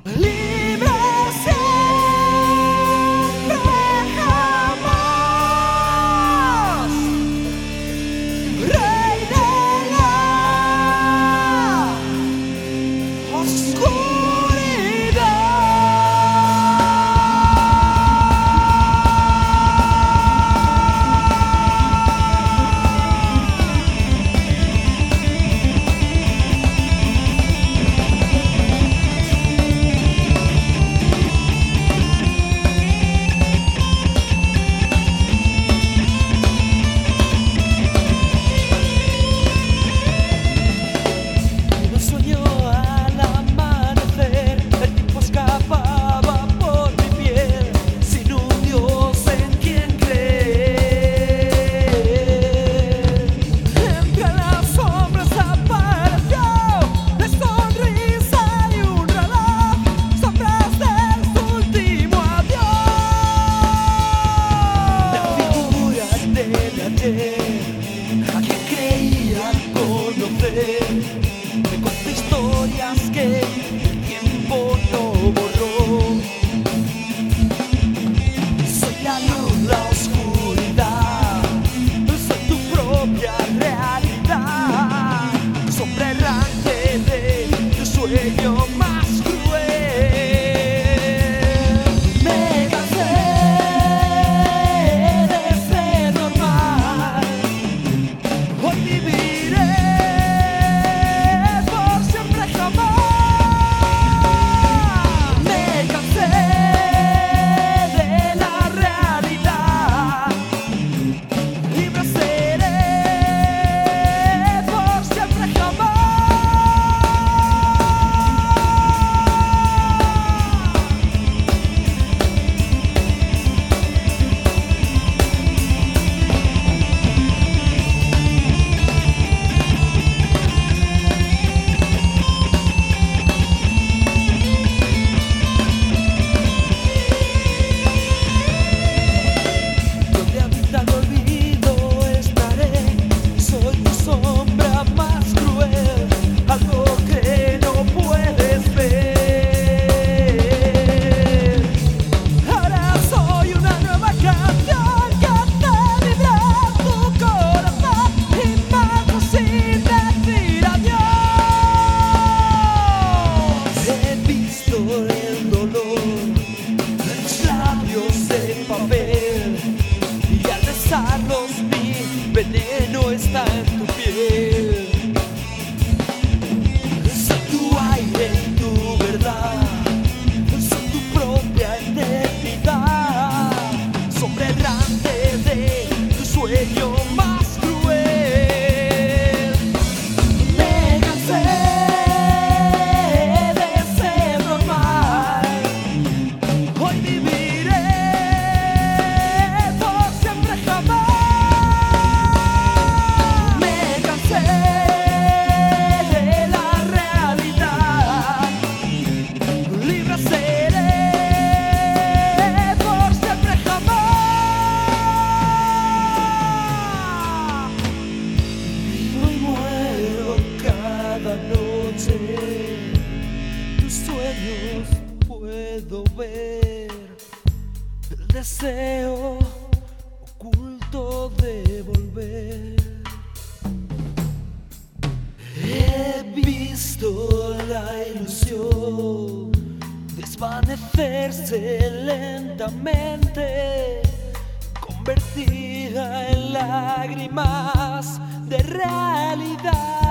Libre siempre, jamás, rey de la oscuridad. A quien creía conocer, me cuenta historias que el tiempo no borró. Soy la luz, la oscuridad, soy tu propia realidad, sombra errante de tu sueño más cruel. Me cansé de ser normal, hoy viviré por siempre, jamás. Me cansé de la realidad, libre seré por siempre, jamás. Donde habita el olvido estaré, soy tu sombra más cruel, algo que no puedes ver. Ahora soy una nueva canción que hace vibrar tu corazón y marcho sin decir adiós. He visto el dolor en tus labios de papel, y al besarlos mi veneno está en tu piel. Soy tu aire y tu verdad, soy tu propia eternidad, sombra errante de tu sueño más cruel. Me cansé de ser normal, hoy viviré por siempre, jamás. Me cansé de la realidad, libre seré por siempre, jamás. Vivo y muero cada noche, tus sueños puedo ver, el deseo oculto de volver. He visto la ilusión desvanecerse lentamente, convertida en lágrimas de realidad.